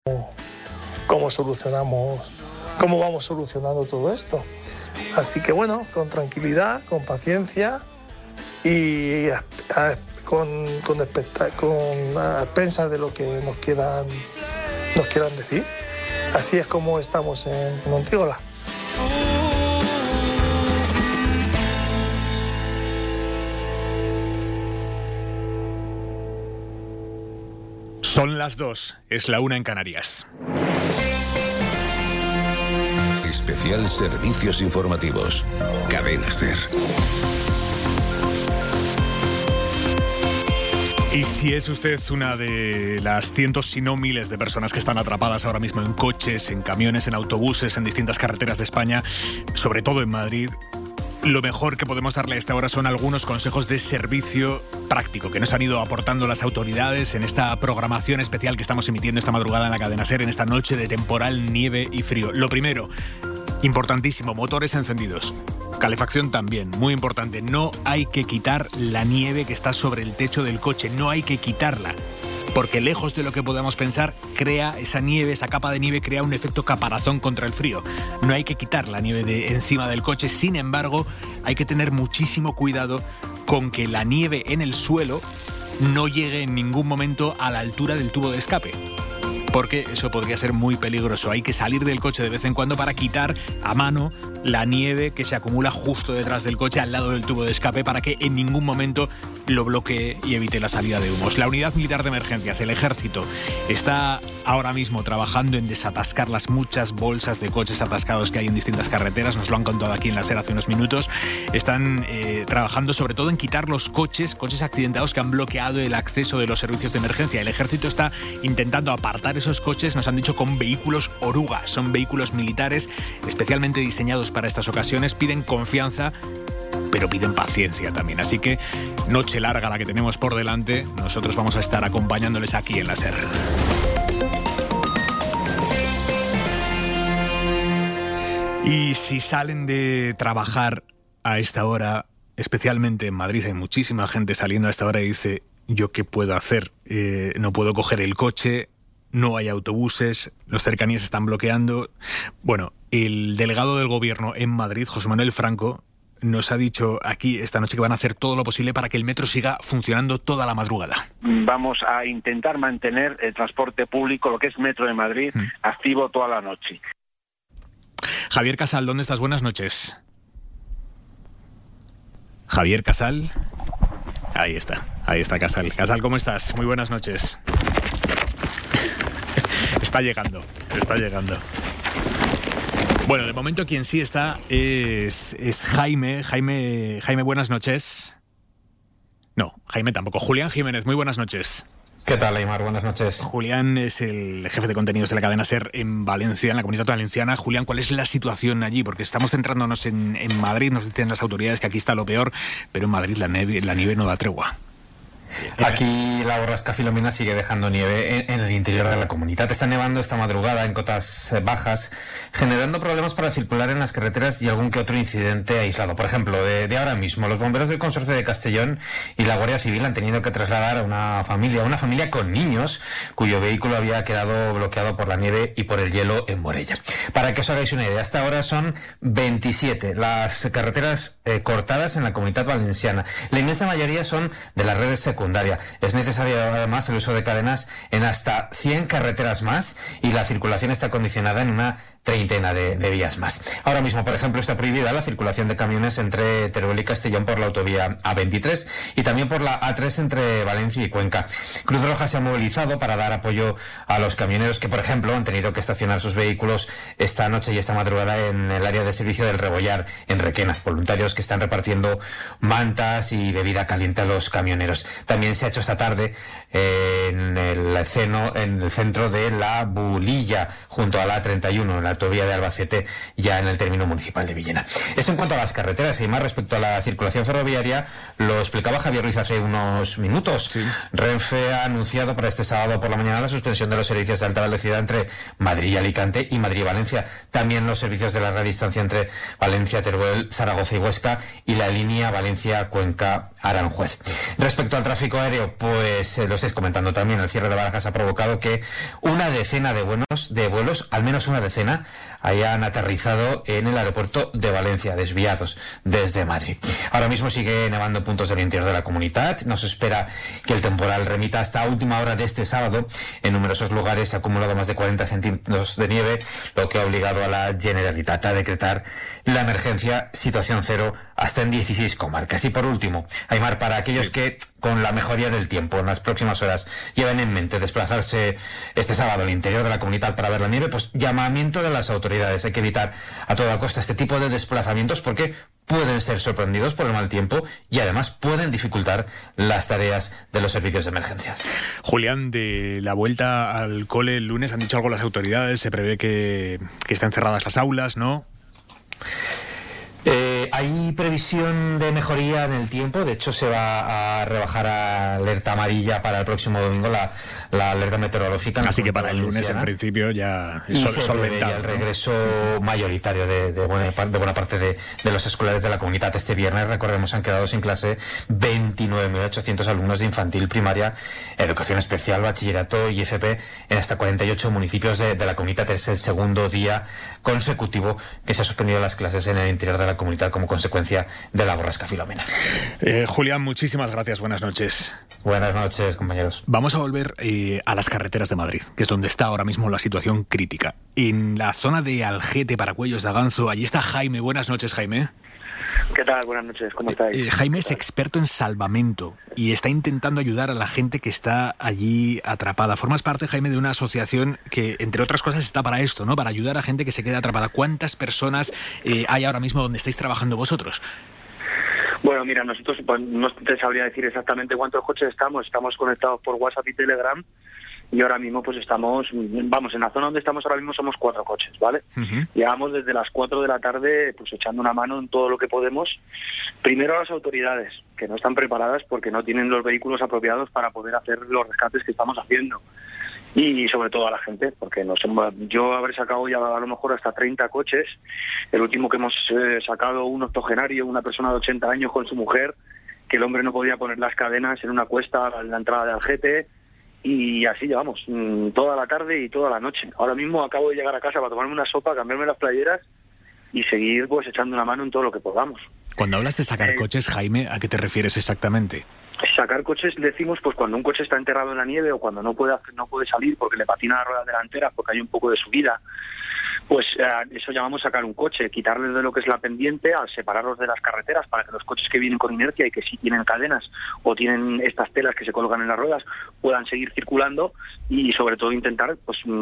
cómo vamos solucionando todo esto. Así que bueno, con tranquilidad, con paciencia y con a expensas de lo que nos quieran decir. Así es como estamos en Ontígola. Son las 2, es la 1 en Canarias. Especial Servicios Informativos. Cadena SER. Y si es usted una de las cientos, si no miles de personas que están atrapadas ahora mismo en coches, en camiones, en autobuses, en distintas carreteras de España, sobre todo en Madrid, lo mejor que podemos darle a esta hora son algunos consejos de servicio práctico que nos han ido aportando las autoridades en esta programación especial que estamos emitiendo esta madrugada en la cadena SER, en esta noche de temporal, nieve y frío. Lo primero, importantísimo, motores encendidos. Calefacción también, muy importante. No hay que quitar la nieve que está sobre el techo del coche, no hay que quitarla. Porque lejos de lo que podamos pensar, crea esa nieve, esa capa de nieve, crea un efecto caparazón contra el frío. No hay que quitar la nieve de encima del coche, sin embargo, hay que tener muchísimo cuidado con que la nieve en el suelo no llegue en ningún momento a la altura del tubo de escape. Porque eso podría ser muy peligroso. Hay que salir del coche de vez en cuando para quitar a mano la nieve que se acumula justo detrás del coche, al lado del tubo de escape, para que en ningún momento lo bloquee y evite la salida de humos. La Unidad Militar de Emergencias, el Ejército, está ahora mismo trabajando en desatascar las muchas bolsas de coches atascados que hay en distintas carreteras. Nos lo han contado aquí en la SER hace unos minutos. Están trabajando sobre todo en quitar los coches accidentados que han bloqueado el acceso de los servicios de emergencia. El Ejército está intentando apartar esos coches, nos han dicho, con vehículos oruga. Son vehículos militares especialmente diseñados para estas ocasiones. Piden confianza, pero piden paciencia también. Así que noche larga la que tenemos por delante. Nosotros vamos a estar acompañándoles aquí en la SER. Y si salen de trabajar a esta hora, especialmente en Madrid, hay muchísima gente saliendo a esta hora y dice: ¿yo qué puedo hacer? No puedo coger el coche, no hay autobuses, los cercanías están bloqueando. Bueno, el delegado del Gobierno en Madrid, José Manuel Franco, nos ha dicho aquí esta noche que van a hacer todo lo posible para que el metro siga funcionando toda la madrugada. Vamos a intentar mantener el transporte público, lo que es Metro de Madrid, activo toda la noche. Javier Casal, ¿dónde estás? Buenas noches. Javier Casal. Ahí está Casal. Casal, ¿cómo estás? Muy buenas noches. Está llegando. Bueno, de momento quien sí está es Jaime. Jaime, buenas noches. No, Jaime tampoco. Julián Jiménez, muy buenas noches. ¿Qué tal, Aimar? Buenas noches. Julián es el jefe de contenidos de la cadena SER en Valencia, en la Comunidad Valenciana. Julián, ¿cuál es la situación allí? Porque estamos centrándonos en Madrid, nos dicen las autoridades que aquí está lo peor, pero en Madrid la nieve no da tregua. Aquí la borrasca Filomena sigue dejando nieve en el interior de la comunidad. Está nevando esta madrugada en cotas bajas, generando problemas para circular en las carreteras y algún que otro incidente aislado. Por ejemplo, de ahora mismo, los bomberos del Consorcio de Castellón y la Guardia Civil han tenido que trasladar a una familia con niños cuyo vehículo había quedado bloqueado por la nieve y por el hielo en Morella. Para que os hagáis una idea, hasta ahora son 27 las carreteras cortadas en la Comunidad Valenciana. La inmensa mayoría son de las redes secundarias. Es necesario además el uso de cadenas en hasta 100 carreteras más y la circulación está condicionada en una treintena de vías más. Ahora mismo, por ejemplo, está prohibida la circulación de camiones entre Teruel y Castellón por la autovía A23 y también por la A3 entre Valencia y Cuenca. Cruz Roja se ha movilizado para dar apoyo a los camioneros que, por ejemplo, han tenido que estacionar sus vehículos esta noche y esta madrugada en el área de servicio del Rebollar, en Requena. Voluntarios que están repartiendo mantas y bebida caliente a los camioneros. También se ha hecho esta tarde en el centro de La Bulilla, junto a la A31, en la autovía de Albacete, ya en el término municipal de Villena. Eso en cuanto a las carreteras. Y más respecto a la circulación ferroviaria, lo explicaba Javier Ruiz hace unos minutos. Sí. Renfe ha anunciado para este sábado por la mañana la suspensión de los servicios de alta velocidad entre Madrid y Alicante y Madrid y Valencia. También los servicios de larga distancia entre Valencia, Teruel, Zaragoza y Huesca y la línea Valencia-Cuenca Aranjuez. Respecto al tráfico aéreo, pues lo estáis comentando también, el cierre de Barajas ha provocado que una decena de vuelos, al menos una decena, hayan aterrizado en el aeropuerto de Valencia, desviados desde Madrid. Ahora mismo sigue nevando en puntos del interior de la comunidad. Nos espera que el temporal remita hasta última hora de este sábado. En numerosos lugares se ha acumulado más de 40 centímetros de nieve, lo que ha obligado a la Generalitat a decretar la emergencia situación cero hasta en 16 comarcas. Y por último, Aimar, para aquellos que con la mejoría del tiempo en las próximas horas lleven en mente desplazarse este sábado al interior de la comunidad para ver la nieve, pues llamamiento de las autoridades. Hay que evitar a toda costa este tipo de desplazamientos porque pueden ser sorprendidos por el mal tiempo y además pueden dificultar las tareas de los servicios de emergencia. Julián, de la vuelta al cole el lunes, ¿han dicho algo las autoridades? Se prevé que estén cerradas las aulas, ¿no? Hay previsión de mejoría en el tiempo. De hecho, se va a rebajar a alerta amarilla para el próximo domingo la alerta meteorológica. Así que para el lunes, en principio, ya es solventado, el regreso mayoritario de buena parte de los escolares de la comunidad. Este viernes, recordemos, han quedado sin clase 29.800 alumnos de infantil, primaria, educación especial, bachillerato y FP en hasta 48 municipios de la comunidad. Es el segundo día consecutivo que se ha suspendido las clases en el interior de la comunidad como consecuencia de la borrasca Filomena. Julián, muchísimas gracias. Buenas noches. Buenas noches, compañeros. Vamos a volver a las carreteras de Madrid, que es donde está ahora mismo la situación crítica. En la zona de Algete, Paracuellos de Aganzo, allí está Jaime. Buenas noches, Jaime. ¿Qué tal? Buenas noches, ¿cómo estáis? Jaime es experto en salvamento y está intentando ayudar a la gente que está allí atrapada. Formas parte, Jaime, de una asociación que, entre otras cosas, está para esto, ¿no? Para ayudar a gente que se queda atrapada. ¿Cuántas personas hay ahora mismo donde estáis trabajando vosotros? Bueno, mira, nosotros pues, no te sabría decir exactamente cuántos coches estamos conectados por WhatsApp y Telegram. Y ahora mismo pues estamos, en la zona donde estamos ahora mismo somos 4 coches, ¿vale? Uh-huh. Llevamos desde las 4 de la tarde pues echando una mano en todo lo que podemos. Primero a las autoridades, que no están preparadas porque no tienen los vehículos apropiados para poder hacer los rescates que estamos haciendo. Y sobre todo a la gente, porque yo habré sacado ya a lo mejor hasta 30 coches. El último que hemos sacado, un octogenario, una persona de 80 años con su mujer, que el hombre no podía poner las cadenas en una cuesta en la entrada de Algete. Y así llevamos toda la tarde y toda la noche. Ahora mismo acabo de llegar a casa para tomarme una sopa, cambiarme las playeras y seguir pues echando una mano en todo lo que podamos. Cuando hablas de sacar coches, Jaime, ¿a qué te refieres exactamente? Sacar coches decimos pues cuando un coche está enterrado en la nieve o cuando no puede salir porque le patina la rueda delantera porque hay un poco de subida. Pues eso llamamos sacar un coche, quitarles de lo que es la pendiente, al separarlos de las carreteras para que los coches que vienen con inercia y que sí tienen cadenas o tienen estas telas que se colocan en las ruedas puedan seguir circulando y sobre todo intentar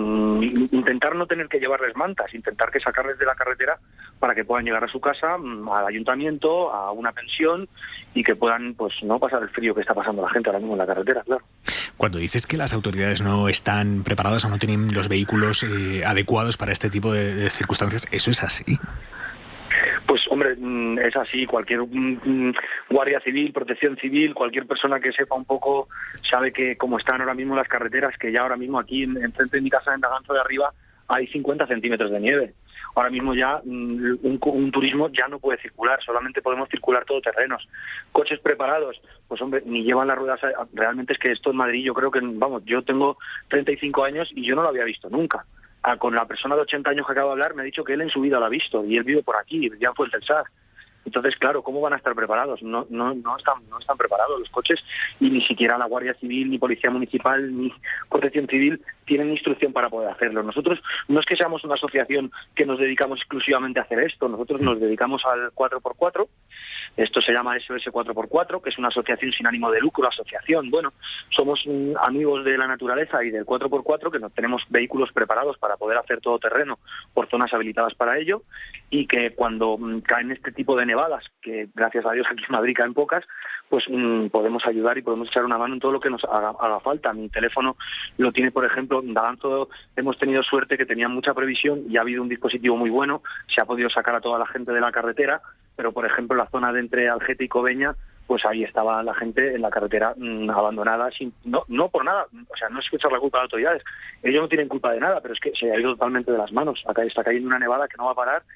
no tener que llevarles mantas, intentar que sacarles de la carretera para que puedan llegar a su casa, al ayuntamiento, a una pensión y que puedan pues no pasar el frío que está pasando la gente ahora mismo en la carretera, claro. Cuando dices que las autoridades no están preparadas o no tienen los vehículos adecuados para este tipo de circunstancias, ¿eso es así? Pues hombre, es así. Cualquier guardia civil, protección civil, cualquier persona que sepa un poco sabe que como están ahora mismo las carreteras, que ya ahora mismo aquí en frente de mi casa en Aganzo de arriba hay 50 centímetros de nieve. Ahora mismo ya un turismo ya no puede circular, solamente podemos circular todoterrenos. Coches preparados, pues hombre, ni llevan las ruedas. Realmente es que esto en Madrid yo creo que, yo tengo 35 años y yo no lo había visto nunca. Con la persona de 80 años que acabo de hablar me ha dicho que él en su vida lo ha visto y él vive por aquí, ya fue el Celsar. Entonces, claro, ¿cómo van a estar preparados? No están preparados los coches y ni siquiera la Guardia Civil, ni Policía Municipal, ni Protección Civil tienen instrucción para poder hacerlo. Nosotros no es que seamos una asociación que nos dedicamos exclusivamente a hacer esto, nosotros nos dedicamos al 4x4, esto se llama SOS 4x4, que es una asociación sin ánimo de lucro, asociación. Bueno, somos amigos de la naturaleza y del 4x4, que tenemos vehículos preparados para poder hacer todo terreno por zonas habilitadas para ello y que cuando caen este tipo de nevadas, que gracias a Dios aquí en Madrid caen pocas, pues podemos ayudar y podemos echar una mano en todo lo que nos haga falta. Mi teléfono lo tiene, por ejemplo, en Daganzo hemos tenido suerte que tenía mucha previsión y ha habido un dispositivo muy bueno, se ha podido sacar a toda la gente de la carretera, pero por ejemplo en la zona de entre Algete y Cobeña, pues ahí estaba la gente en la carretera abandonada, no por nada, o sea, no es echar la culpa a las autoridades, ellos no tienen culpa de nada, pero es que se ha ido totalmente de las manos. Acá está cayendo una nevada que no va a parar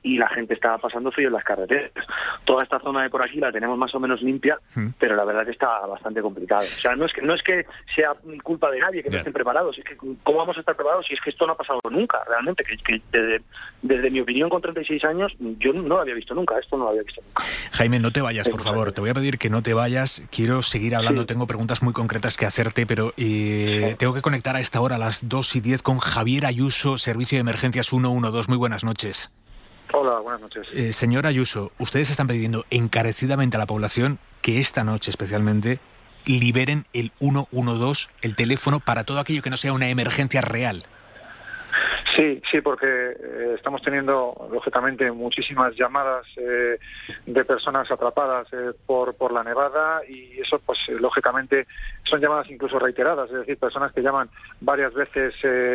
y la gente está pasando frío en las carreteras. Toda esta zona de por aquí la tenemos más o menos limpia, pero la verdad que está bastante complicado. O sea, no es que sea culpa de nadie que no estén preparados, es que ¿cómo vamos a estar preparados si es que esto no ha pasado nunca, realmente? Que desde mi opinión, con 36 años, yo no lo había visto nunca, esto no lo había visto nunca. Jaime, no te vayas, por favor, te voy a pedir que no te vayas, quiero seguir hablando, tengo preguntas muy concretas que hacerte, pero tengo que conectar a esta hora a las 2:10 con Javier Ayuso, Servicio de Emergencias 112. Muy buenas noches. Hola, buenas noches. Señor Ayuso, ustedes están pidiendo encarecidamente a la población que esta noche especialmente liberen el 112, el teléfono, para todo aquello que no sea una emergencia real. Sí, porque estamos teniendo, lógicamente, muchísimas llamadas de personas atrapadas por la nevada, y eso, pues, lógicamente, son llamadas incluso reiteradas, es decir, personas que llaman varias veces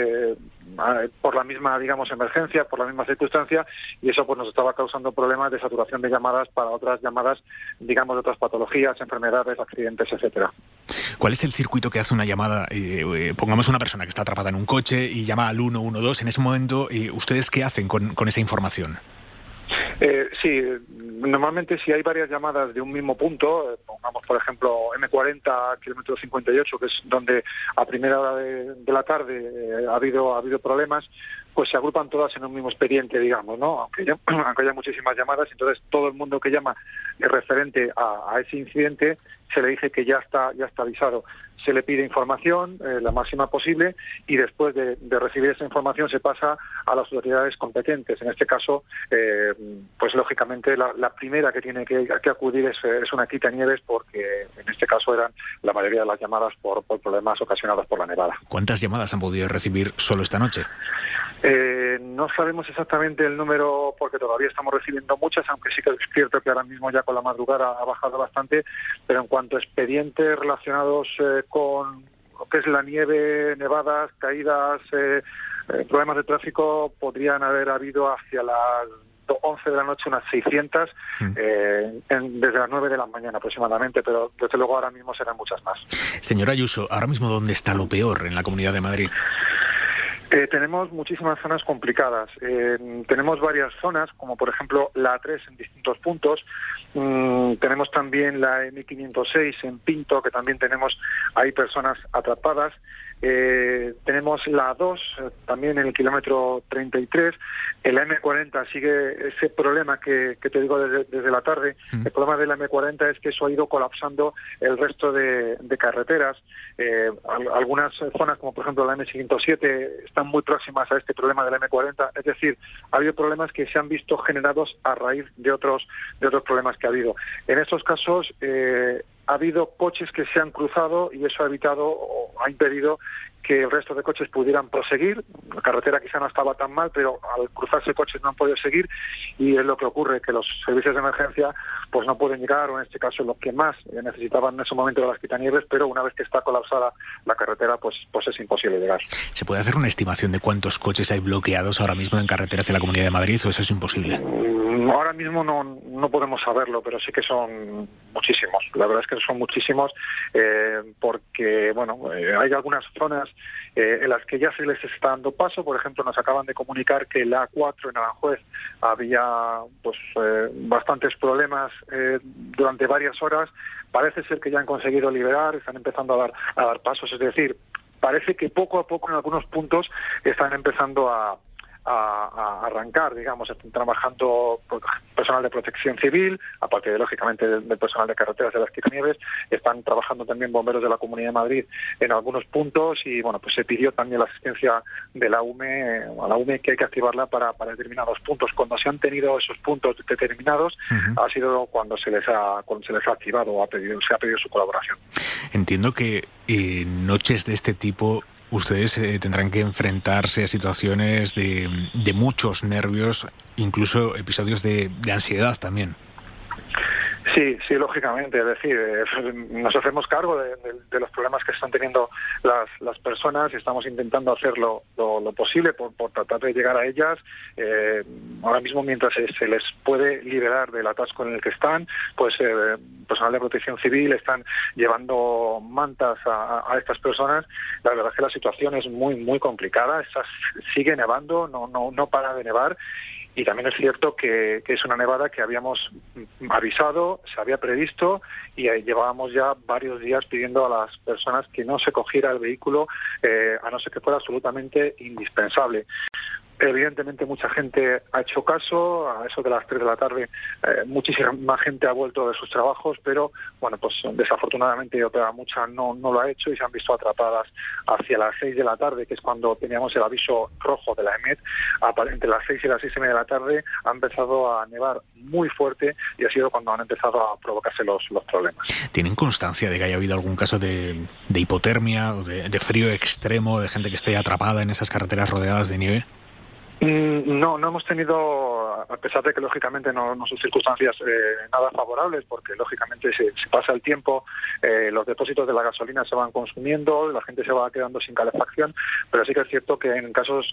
por la misma, digamos, emergencia, por la misma circunstancia, y eso pues nos estaba causando problemas de saturación de llamadas para otras llamadas, digamos, de otras patologías, enfermedades, accidentes, etcétera. ¿Cuál es el circuito que hace una llamada? Pongamos una persona que está atrapada en un coche y llama al 112. En ese momento, ¿ustedes qué hacen con esa información? Sí, normalmente si hay varias llamadas de un mismo punto, pongamos por ejemplo M40, kilómetro 58, que es donde a primera hora de la tarde ha habido problemas, pues se agrupan todas en un mismo expediente, digamos, ¿no? Aunque haya muchísimas llamadas, entonces todo el mundo que llama referente a ese incidente se le dice que ya está avisado. Se le pide información, la máxima posible, y después de recibir esa información se pasa a las autoridades competentes. En este caso, pues lógicamente la primera que tiene que acudir es una quitanieves, porque en este caso eran la mayoría de las llamadas por problemas ocasionados por la nevada. ¿Cuántas llamadas han podido recibir solo esta noche? No sabemos exactamente el número, porque todavía estamos recibiendo muchas, aunque sí que es cierto que ahora mismo ya con la madrugada ha bajado bastante, pero en cuanto a expedientes relacionados con lo que es la nieve, nevadas, caídas, problemas de tráfico, podrían haber habido hacia las 11 de la noche unas 600, desde las 9 de la mañana aproximadamente, pero desde luego ahora mismo serán muchas más. Señor Ayuso, ahora mismo, ¿dónde está lo peor en la Comunidad de Madrid? Tenemos muchísimas zonas complicadas. Tenemos varias zonas, como por ejemplo la A3 en distintos puntos. Tenemos también la M506 en Pinto, que también hay personas atrapadas. Tenemos la A2 también en el kilómetro 33. En la M40 sigue ese problema que te digo desde la tarde. El problema de la M40 es que eso ha ido colapsando el resto de carreteras. Algunas zonas, como por ejemplo la M507, están muy próximas a este problema de la M40. Es decir, ha habido problemas que se han visto generados a raíz de otros problemas que ha habido. En estos casos ha habido coches que se han cruzado, y eso ha evitado o ha impedido que el resto de coches pudieran proseguir. La carretera quizá no estaba tan mal, pero al cruzarse coches no han podido seguir, y es lo que ocurre, que los servicios de emergencia pues no pueden llegar, o en este caso lo que más necesitaban en ese momento de las quitanieves, pero una vez que está colapsada la carretera, pues es imposible llegar. ¿Se puede hacer una estimación de cuántos coches hay bloqueados ahora mismo en carreteras de la Comunidad de Madrid, o eso es imposible? Ahora mismo no podemos saberlo, pero sí que son muchísimos. La verdad es que son muchísimos, porque hay algunas zonas en las que ya se les está dando paso. Por ejemplo, nos acaban de comunicar que la A4 en Aranjuez había bastantes problemas durante varias horas. Parece ser que ya han conseguido liberar, están empezando a dar pasos. Es decir, parece que poco a poco en algunos puntos están empezando a arrancar, digamos. Están trabajando personal de protección civil, aparte de, lógicamente, del personal de carreteras de las quitanieves. Están trabajando también bomberos de la Comunidad de Madrid en algunos puntos, y pues se pidió también la asistencia de la UME, que hay que activarla para determinados puntos. Cuando se han tenido esos puntos determinados, ha sido cuando se les ha activado o se ha pedido su colaboración. Entiendo que noches de este tipo ustedes tendrán que enfrentarse a situaciones de muchos nervios, incluso episodios de ansiedad también. Sí, lógicamente. Es decir, nos hacemos cargo de los problemas que están teniendo las personas, y estamos intentando hacer lo posible por tratar de llegar a ellas. Ahora mismo, mientras se les puede liberar del atasco en el que están, pues personal de protección civil están llevando mantas a estas personas. La verdad es que la situación es muy, muy complicada. Sigue nevando, no para de nevar. y también es cierto que es una nevada que habíamos avisado, se había previsto y llevábamos ya varios días pidiendo a las personas que no se cogiera el vehículo a no ser que fuera absolutamente indispensable. Evidentemente mucha gente ha hecho caso, a eso de las 3 de la tarde muchísima gente ha vuelto de sus trabajos, pero bueno, pues desafortunadamente otra mucha no lo ha hecho y se han visto atrapadas hacia las 6 de la tarde, que es cuando teníamos el aviso rojo de la EMET. Entre las 6 y las 6:30 de la tarde ha empezado a nevar muy fuerte y ha sido cuando han empezado a provocarse los problemas. ¿Tienen constancia de que haya habido algún caso de hipotermia o de frío extremo, de gente que esté atrapada en esas carreteras rodeadas de nieve? No hemos tenido, a pesar de que lógicamente no son circunstancias nada favorables, porque lógicamente se pasa el tiempo, los depósitos de la gasolina se van consumiendo, la gente se va quedando sin calefacción, pero sí que es cierto que en casos,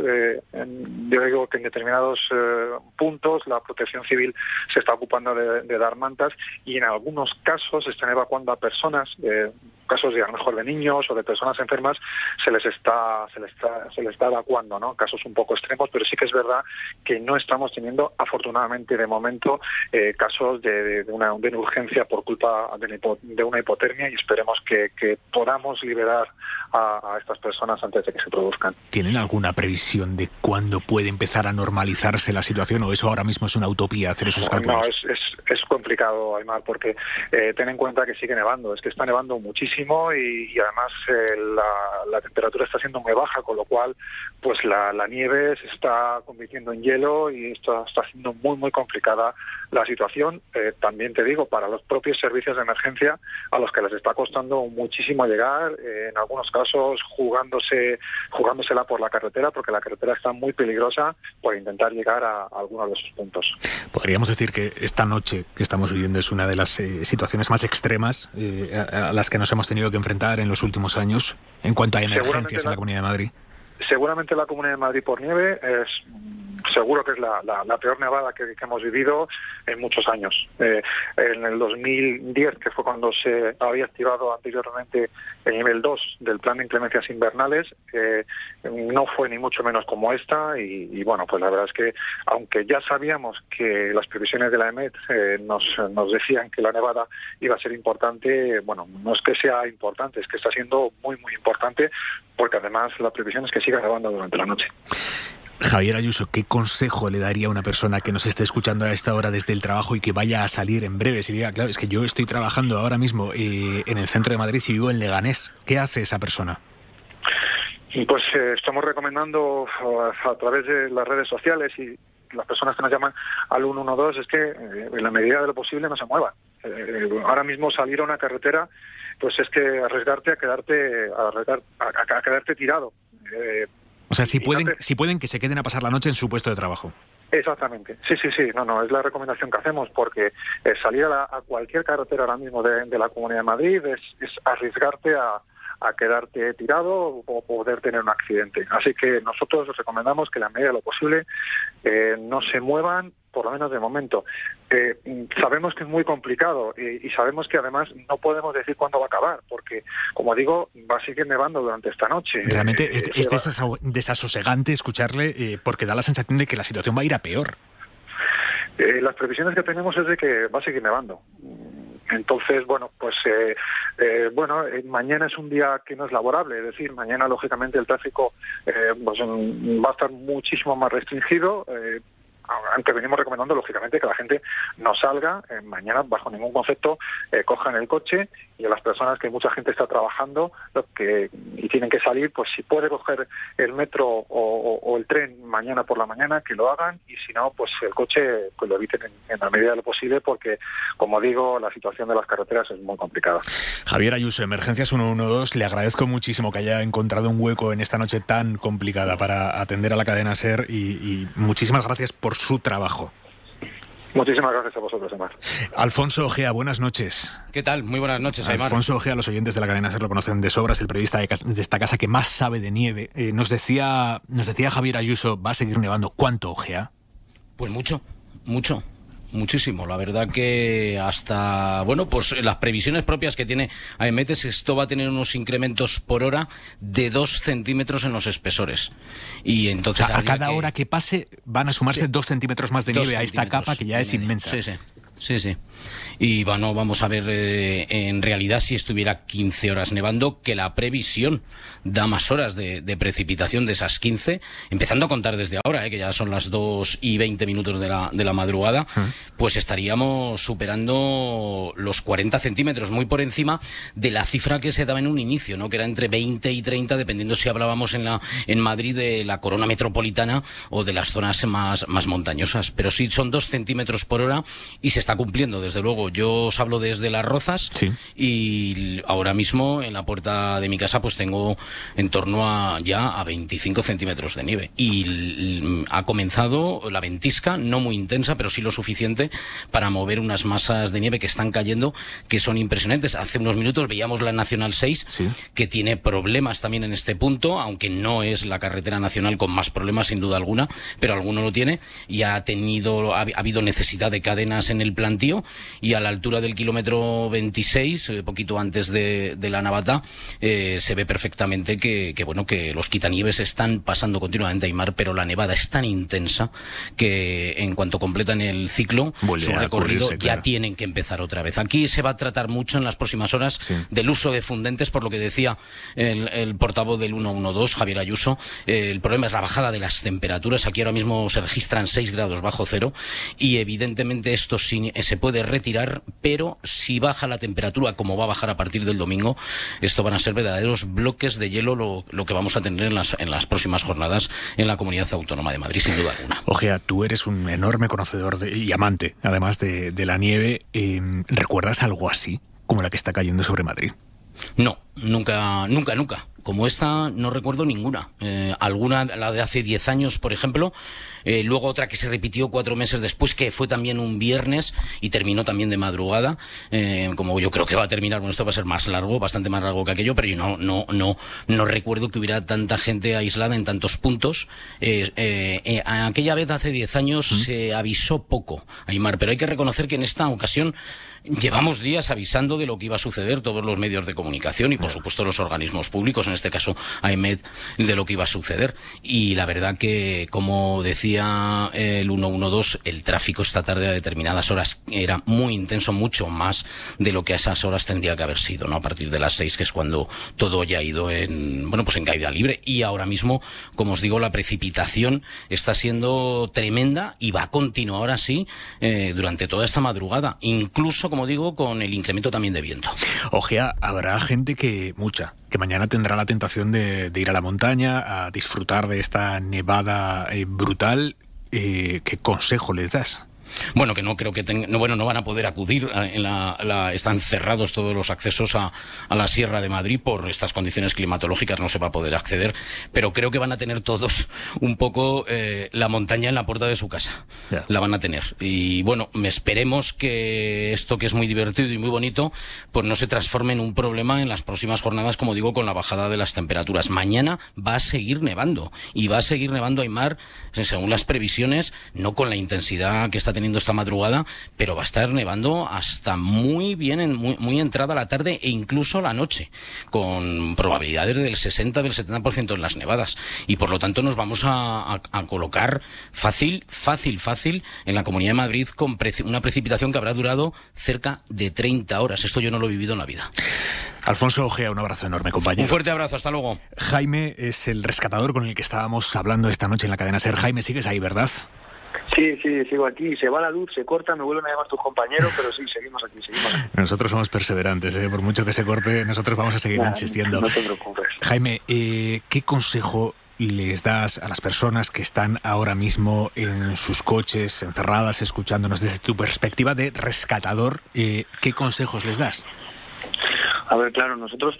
yo digo que en determinados puntos la Protección Civil se está ocupando de dar mantas y en algunos casos se están evacuando a personas, casos de a lo mejor de niños o de personas enfermas, se les está evacuando, ¿no? Casos un poco extremos, pero sí que es verdad que no estamos teniendo, afortunadamente de momento, casos de una urgencia por culpa de una hipotermia y esperemos que podamos liberar a estas personas antes de que se produzcan. ¿Tienen alguna previsión de cuándo puede empezar a normalizarse la situación o eso ahora mismo es una utopía hacer esos cálculos? No, es complicado, Aymar, porque ten en cuenta que sigue nevando, es que está nevando muchísimo y además la temperatura está siendo muy baja, con lo cual pues la nieve se está convirtiendo en hielo y está siendo muy muy complicada la situación. También te digo, para los propios servicios de emergencia a los que les está costando muchísimo llegar, en algunos casos jugándosela por la carretera, porque la carretera está muy peligrosa por intentar llegar a algunos de sus puntos. Podríamos decir que esta noche que estamos viviendo es una de las situaciones más extremas a las que nos hemos tenido que enfrentar en los últimos años en cuanto a emergencias en la Comunidad de Madrid. Seguramente la Comunidad de Madrid por nieve seguro que es la peor nevada que hemos vivido en muchos años. En el 2010, que fue cuando se había activado anteriormente el nivel 2 del plan de inclemencias invernales, no fue ni mucho menos como esta y bueno, pues la verdad es que aunque ya sabíamos que las previsiones de la EMET nos decían que la nevada iba a ser importante, bueno, no es que sea importante, es que está siendo muy muy importante, porque además la previsión es que siga nevando durante la noche. Javier Ayuso, ¿qué consejo le daría a una persona que nos esté escuchando a esta hora desde el trabajo y que vaya a salir en breve? Si diga, claro, es que yo estoy trabajando ahora mismo en el centro de Madrid y vivo en Leganés. ¿Qué hace esa persona? Pues estamos recomendando a través de las redes sociales y las personas que nos llaman al 112 es que en la medida de lo posible no se muevan. Ahora mismo salir a una carretera pues es que arriesgarte a quedarte tirado. O sea, si pueden que se queden a pasar la noche en su puesto de trabajo. Exactamente, sí, no, es la recomendación que hacemos, porque salir a cualquier carretera ahora mismo de la Comunidad de Madrid es arriesgarte a quedarte tirado o poder tener un accidente. Así que nosotros les recomendamos que en la medida de lo posible no se muevan, por lo menos de momento. Sabemos que es muy complicado y sabemos que además no podemos decir cuándo va a acabar, porque, como digo, va a seguir nevando durante esta noche. Realmente es desasosegante escucharle, porque da la sensación de que la situación va a ir a peor. Las previsiones que tenemos es de que va a seguir nevando. Entonces, bueno, pues mañana es un día que no es laborable, es decir, mañana lógicamente el tráfico va a estar muchísimo más restringido, aunque venimos recomendando lógicamente que la gente no salga mañana bajo ningún concepto, cojan el coche, y a las personas que mucha gente está trabajando y tienen que salir, pues si puede coger el metro o el tren mañana por la mañana, que lo hagan, y si no, pues el coche pues lo eviten en la medida de lo posible, porque, como digo, la situación de las carreteras es muy complicada. Javier Ayuso, Emergencias 112, le agradezco muchísimo que haya encontrado un hueco en esta noche tan complicada para atender a la cadena SER y muchísimas gracias por su trabajo. Muchísimas gracias a vosotros, Aymar. Alfonso Ojea, buenas noches. ¿Qué tal? Muy buenas noches, Aymar. Alfonso Ojea, los oyentes de la cadena SER lo conocen de sobra, es el periodista de esta casa que más sabe de nieve. Nos decía Javier Ayuso, va a seguir nevando. ¿Cuánto, Ojea? Pues mucho. muchísimo. La verdad que hasta, bueno, pues las previsiones propias que tiene AEMET es que esto va a tener unos incrementos por hora de 2 centímetros en los espesores. Y entonces, o sea, a cada hora que pase van a sumarse 2 centímetros más de nieve a esta capa que ya es inmensa. Sí. Y bueno, vamos a ver en realidad si estuviera 15 horas nevando, que la previsión da más horas de precipitación de esas 15, empezando a contar desde ahora, que ya son las 2:20 de la madrugada, pues estaríamos superando los 40 centímetros, muy por encima de la cifra que se daba en un inicio, ¿no? Que era entre 20 y 30, dependiendo si hablábamos en Madrid de la corona metropolitana o de las zonas más montañosas. Pero sí son 2 centímetros por hora y se está cumpliendo, desde luego. Yo os hablo desde Las Rozas y ahora mismo en la puerta de mi casa pues tengo en torno a 25 centímetros de nieve y ha comenzado la ventisca, no muy intensa, pero sí lo suficiente para mover unas masas de nieve que están cayendo, que son impresionantes. Hace unos minutos veíamos la Nacional 6, que tiene problemas también en este punto, aunque no es la carretera nacional con más problemas sin duda alguna, pero alguno lo tiene, y ha habido necesidad de cadenas en el plantío, y a la altura del kilómetro 26, poquito antes de la Navata, se ve perfectamente que los quitanieves están pasando continuamente a Aimar, pero la nevada es tan intensa que en cuanto completan el ciclo, su recorrido ya tienen que empezar otra vez. Aquí se va a tratar mucho en las próximas horas del uso de fundentes, por lo que decía el portavoz del 112, Javier Ayuso. El problema es la bajada de las temperaturas. Aquí ahora mismo se registran 6 grados bajo cero y evidentemente esto se puede retirar, pero si baja la temperatura, como va a bajar a partir del domingo, esto van a ser verdaderos bloques de hielo lo que vamos a tener en las próximas jornadas en la Comunidad Autónoma de Madrid, sin duda alguna. Ojea, tú eres un enorme conocedor y amante, además de la nieve. ¿Recuerdas algo así, como la que está cayendo sobre Madrid? No, nunca. Como esta no recuerdo ninguna. Alguna, la de hace 10 años, por ejemplo. Luego otra que se repitió 4 meses después, que fue también un viernes y terminó también de madrugada. Como yo creo que va a terminar, bueno, esto va a ser más largo, bastante más largo que aquello, pero yo no recuerdo que hubiera tanta gente aislada en tantos puntos. Aquella vez, hace 10 años, se avisó poco a Aimar, pero hay que reconocer que en esta ocasión llevamos días avisando de lo que iba a suceder, todos los medios de comunicación y por supuesto los organismos públicos, en este caso AEMET, de lo que iba a suceder. Y la verdad que, como decía el 112, el tráfico esta tarde a determinadas horas era muy intenso, mucho más de lo que a esas horas tendría que haber sido, ¿no? A partir de las 6, que es cuando todo ya ha ido en caída libre. Y ahora mismo, como os digo, la precipitación está siendo tremenda y va a continuar ahora sí durante toda esta madrugada, incluso, como digo, con el incremento también de viento. Ojea, habrá gente que mañana tendrá la tentación de ir a la montaña a disfrutar de esta nevada brutal. ¿Qué consejo les das? Bueno, que no creo que no van a poder acudir. Están cerrados todos los accesos a la Sierra de Madrid por estas condiciones climatológicas, no se va a poder acceder, pero creo que van a tener todos un poco la montaña en la puerta de su casa. La van a tener. Y bueno, esperemos que esto, que es muy divertido y muy bonito, pues no se transforme en un problema en las próximas jornadas, como digo, con la bajada de las temperaturas. Mañana va a seguir nevando, y va a seguir nevando Aimar, según las previsiones, no con la intensidad que está teniendo esta madrugada, pero va a estar nevando hasta muy entrada la tarde e incluso la noche, con probabilidades del 60, del 70% en las nevadas, y por lo tanto nos vamos a colocar fácil en la Comunidad de Madrid con una precipitación que habrá durado cerca de 30 horas. Esto yo no lo he vivido en la vida. Alfonso Ojea, un abrazo enorme, compañero. Un fuerte abrazo, hasta luego. Jaime es el rescatador con el que estábamos hablando esta noche en la cadena SER. Jaime, ¿sigues ahí, verdad? Sí, sigo aquí. Se va la luz, se corta, me vuelven a llamar tus compañeros, pero sí, seguimos aquí. Nosotros somos perseverantes, por mucho que se corte, nosotros vamos a seguir insistiendo. No te preocupes. Jaime, ¿qué consejo les das a las personas que están ahora mismo en sus coches, encerradas, escuchándonos desde tu perspectiva de rescatador? ¿Qué consejos les das? A ver, claro, nosotros,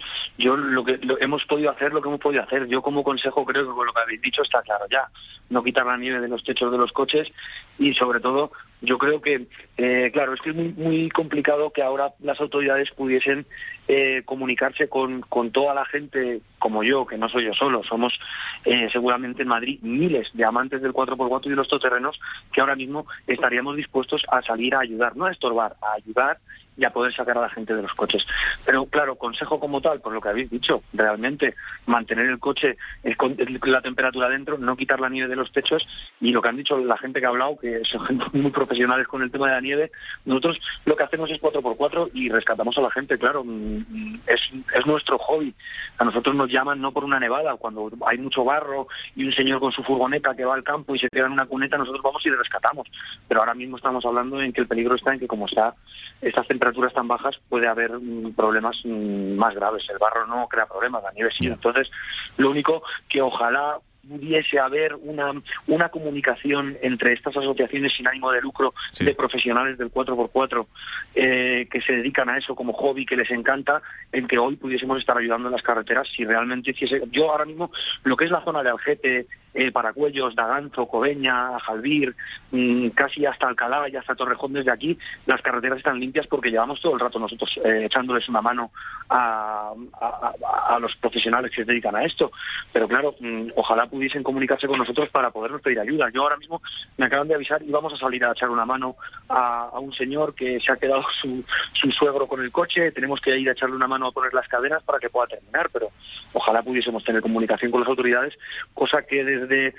hemos podido hacer lo que hemos podido hacer. Yo como consejo creo que con lo que habéis dicho está claro ya. No quitar la nieve de los techos de los coches y sobre todo yo creo que, claro, es que es muy, muy complicado que ahora las autoridades pudiesen comunicarse con toda la gente como yo, que no soy yo solo. Somos seguramente en Madrid miles de amantes del 4x4 y de los todoterrenos que ahora mismo estaríamos dispuestos a salir a ayudar, no a estorbar, a ayudar y a poder sacar a la gente de los coches. Pero claro, consejo como tal, por lo que habéis dicho, realmente mantener el coche con la temperatura dentro, no quitar la nieve de los techos, y lo que han dicho la gente que ha hablado, que son gente muy profesionales con el tema de la nieve. Nosotros lo que hacemos es 4x4 y rescatamos a la gente, claro, es nuestro hobby. A nosotros nos llaman no por una nevada, cuando hay mucho barro y un señor con su furgoneta que va al campo y se queda en una cuneta, nosotros vamos y le rescatamos. Pero ahora mismo estamos hablando en que el peligro está en que, como está estas temperaturas tan bajas, puede haber problemas más graves. El barro no crea problemas, la nieve sí. Entonces, lo único que ojalá pudiese haber una comunicación entre estas asociaciones sin ánimo de lucro de profesionales del 4x4 que se dedican a eso como hobby, que les encanta, en que hoy pudiésemos estar ayudando en las carreteras. Si realmente hiciese, yo ahora mismo, lo que es la zona de Algete, Paracuellos, Daganzo, Cobeña, Jalbir, casi hasta Alcalá y hasta Torrejón, desde aquí las carreteras están limpias porque llevamos todo el rato nosotros echándoles una mano a los profesionales que se dedican a esto. Pero claro, ojalá pudiesen comunicarse con nosotros para podernos pedir ayuda. Yo ahora mismo me acaban de avisar y vamos a salir a echar una mano a un señor que se ha quedado su suegro con el coche. Tenemos que ir a echarle una mano a poner las cadenas para que pueda terminar, pero ojalá pudiésemos tener comunicación con las autoridades, cosa que desde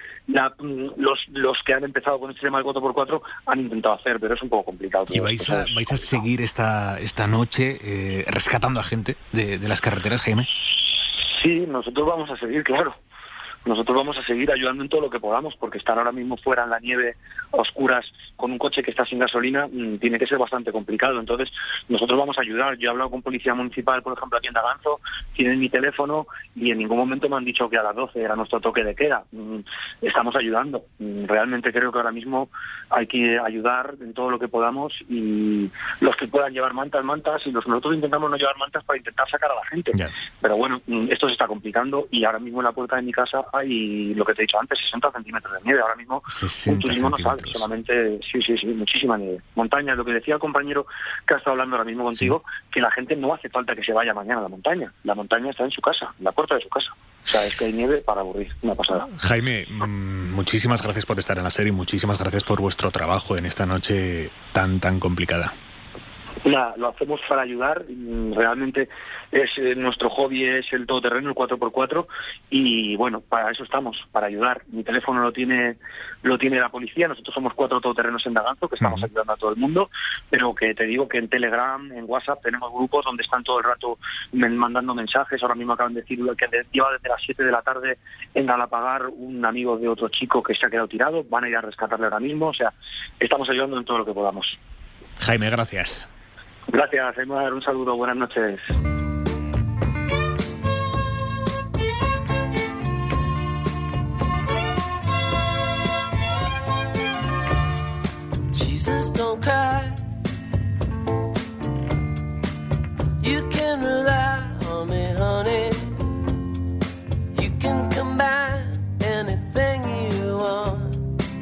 los que han empezado con este tema del 4x4 han intentado hacer, pero es un poco complicado. ¿Y vais a seguir esta noche rescatando a gente de las carreteras, Jaime? Sí, nosotros vamos a seguir, claro. Nosotros vamos a seguir ayudando en todo lo que podamos, porque estar ahora mismo fuera en la nieve, a oscuras, con un coche que está sin gasolina, tiene que ser bastante complicado. Entonces, nosotros vamos a ayudar. Yo he hablado con Policía Municipal, por ejemplo, aquí en Daganzo, tienen mi teléfono y en ningún momento me han dicho que a las 12 era nuestro toque de queda. Estamos ayudando. Realmente creo que ahora mismo hay que ayudar en todo lo que podamos, y los que puedan llevar mantas, y nosotros intentamos no llevar mantas para intentar sacar a la gente. Yeah. Pero bueno, esto se está complicando, y ahora mismo en la puerta de mi casa hay, lo que te he dicho antes, 60 centímetros de nieve. Ahora mismo un turismo no sale, solamente, sí, muchísima nieve. Montaña, lo que decía el compañero que ha estado hablando ahora mismo contigo, que la gente no hace falta que se vaya mañana a la montaña está en su casa, en la puerta de su casa. O sea, es que hay nieve para aburrir, una pasada. Jaime, muchísimas gracias por estar en la serie, muchísimas gracias por vuestro trabajo en esta noche tan complicada. Lo hacemos para ayudar. Realmente nuestro hobby es el todoterreno, el 4x4, y bueno, para eso estamos, para ayudar. Mi teléfono lo tiene la policía. Nosotros somos 4 todoterrenos en Daganzo que estamos ayudando a todo el mundo, pero que te digo que en Telegram, en WhatsApp tenemos grupos donde están todo el rato mandando mensajes. Ahora mismo acaban de decir que lleva desde las 7 de la tarde en Galapagar un amigo de otro chico que se ha quedado tirado. Van a ir a rescatarle ahora mismo. O sea, estamos ayudando en todo lo que podamos. Jaime, gracias. Gracias, Aymar. Un saludo. Buenas noches. Jesus, don't cry. You can rely on me, honey. You can combine anything you want.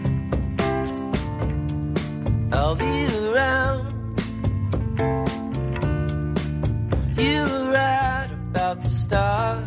I'll be around. You were right about the stars.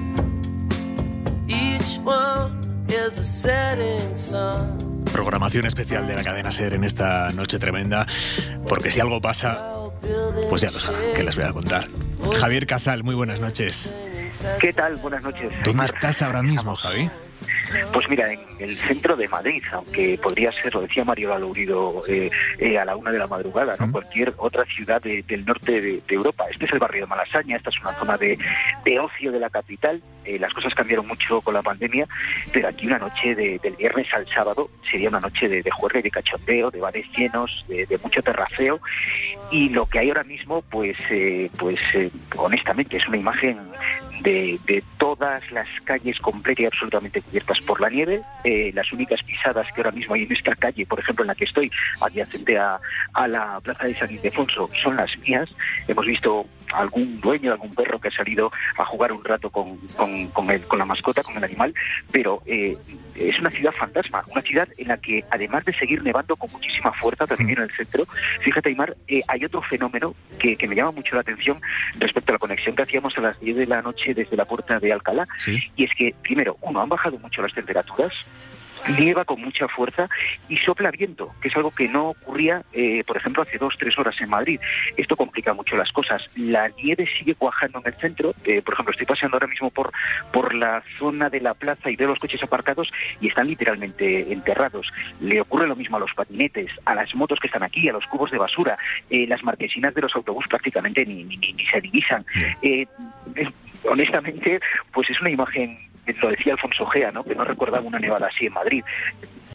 Each one is a setting sun. Programación especial de la cadena SER en esta noche tremenda, porque si algo pasa, pues ya lo saben, que les voy a contar. Javier Casal, muy buenas noches. ¿Qué tal? Buenas noches. ¿Dónde estás ahora mismo, Javi? Pues mira, en el centro de Madrid, aunque podría ser, lo decía Mario Laurido, a la 1 de la madrugada, ¿no? Cualquier otra ciudad del norte de Europa. Este es el barrio de Malasaña, esta es una zona de ocio de la capital. Las cosas cambiaron mucho con la pandemia, pero aquí una noche del viernes al sábado sería una noche de juerga y de cachondeo, de bares llenos, de mucho terraceo, y lo que hay ahora mismo, pues honestamente, es una imagen de todas las calles completas y absolutamente cubiertas por la nieve. Las únicas pisadas que ahora mismo hay en esta calle, por ejemplo en la que estoy, adyacente a la plaza de San Ildefonso, son las mías. Hemos visto algún dueño, algún perro que ha salido a jugar un rato con la mascota, con el animal, pero es una ciudad fantasma, una ciudad en la que además de seguir nevando con muchísima fuerza también en el centro, fíjate, Aimar, hay otro fenómeno que me llama mucho la atención respecto a la conexión que hacíamos a las 10 de la noche desde la puerta de Alcalá, ¿sí? Y es que, primero, han bajado mucho las temperaturas, nieva con mucha fuerza y sopla viento, que es algo que no ocurría, por ejemplo, hace 2-3 horas en Madrid. Esto complica mucho las cosas. La nieve sigue cuajando en el centro. Por ejemplo, estoy paseando ahora mismo por la zona de la plaza y veo los coches aparcados y están literalmente enterrados. Le ocurre lo mismo a los patinetes, a las motos que están aquí, a los cubos de basura. Las marquesinas de los autobuses prácticamente ni se divisan. Honestamente, pues es una imagen, lo decía Alfonso Gea, ¿no?, que no recordaba una nevada así en Madrid.